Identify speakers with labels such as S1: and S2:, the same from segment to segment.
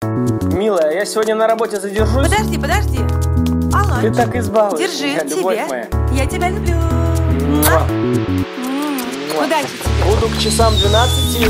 S1: Милая, я сегодня на работе задержусь.
S2: Подожди. Алло.
S1: Ты так избалуешь.
S2: Держи,
S1: меня, любовь
S2: тебе.
S1: моя.
S2: Я тебя люблю. Удачи тебе.
S1: Буду к часам 12.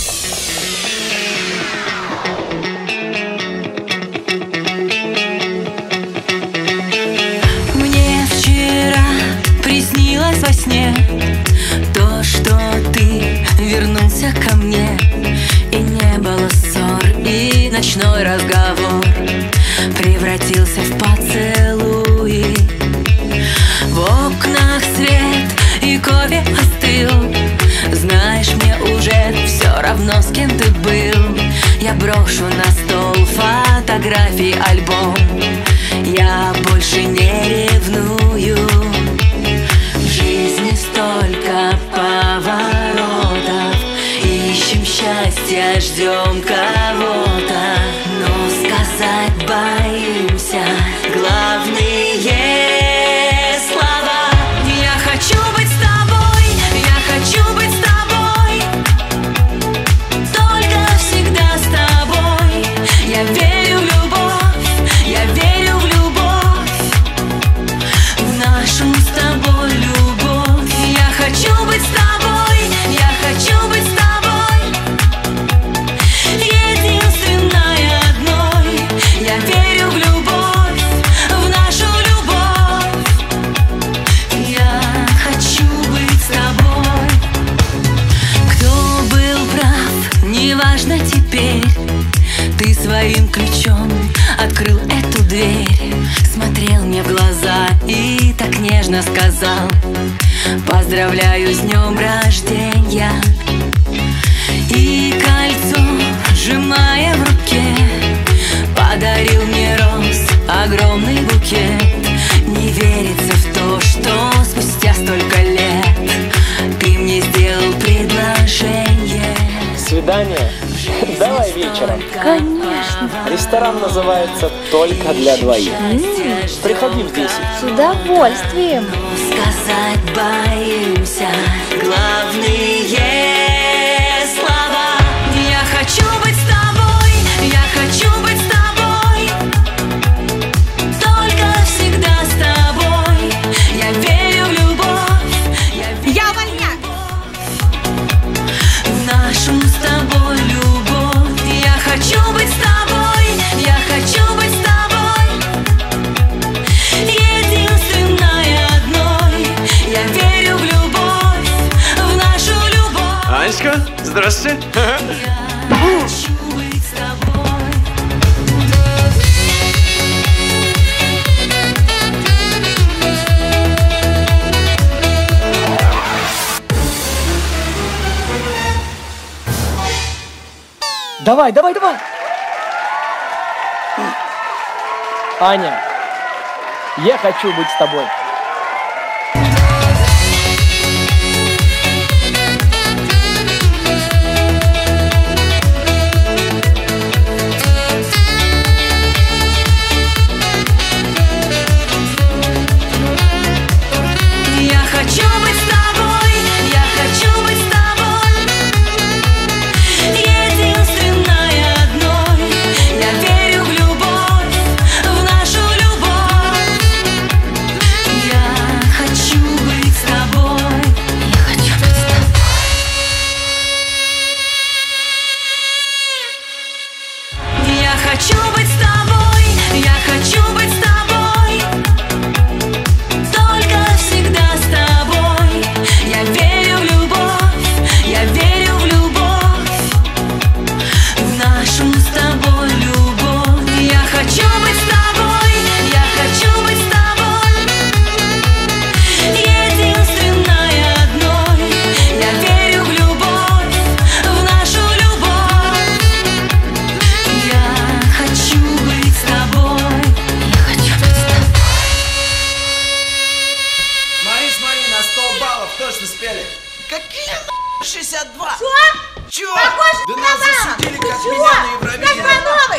S2: Мне вчера приснилось во сне то, что ты вернулся ко мне, и не было ссор, и ночной разговор превратился в поцелуи. В окнах свет и кофе остыл. Знаешь, мне уже все равно, с кем ты был. Я брошу на стол фотографии, альбом. Я больше не ревную. В жизни столько поворотов. Ищем счастье, ждем кого-то, но сказать боимся главные слова. Я хочу быть с тобой, я хочу быть с тобой, только всегда с тобой. Я верю в любовь, я верю в любовь, в нашу с тобой любовь. Я хочу быть с тобой, я хочу быть с тобой, единственной одной. Я верю в любовь, в нашу любовь. Я хочу быть с тобой. Кто был прав, неважно теперь. Ты своим ключом открыл эту дверь, смотрел мне в глаза и так нежно сказал: поздравляю с днем рождения. И кольцо, сжимая в руке, подарил мне роз огромный букет. Не верится в то, что спустя столько лет ты мне сделал предложение.
S1: Свидание? Давай вечером.
S3: Конечно.
S1: Ресторан называется «Только для двоих». Приходи в 10.
S3: С удовольствием.
S2: Сказать боимся главные слова. Я хочу быть с тобой, я хочу быть с тобой, только всегда с тобой. Я верю в любовь, я вольняк, в нашу с тобой любовь. Я хочу быть с тобой, я хочу быть с тобой, единственной одной. Я верю в любовь, в нашу любовь.
S4: Анечка, здравствуйте.
S2: Я хочу быть с тобой.
S1: Давай. Аня, я хочу быть с тобой.
S2: Я хочу быть с тобой, я хочу быть с тобой, единственной одной. Я верю в любовь, в нашу любовь. Я хочу быть с тобой, я хочу быть с тобой. Я хочу быть с тобой, я хочу быть с тобой, только всегда с тобой. Я верю в любовь, я верю в любовь, в нашу с тобой любовь. Я хочу быть с тобой, я хочу быть с тобой, единственной одной. Я верю в любовь, в нашу любовь. Я хочу быть с тобой, я хочу быть с тобой.
S4: Смотри, на 100 баллов точно спели.
S5: Какие 62?
S3: Что?
S5: Чё?
S3: Похож
S5: Да
S3: на
S5: нас
S3: банан.
S5: засудили,
S3: Ты
S5: как
S3: чего?
S5: меня на Евровидении.
S3: Как по новой.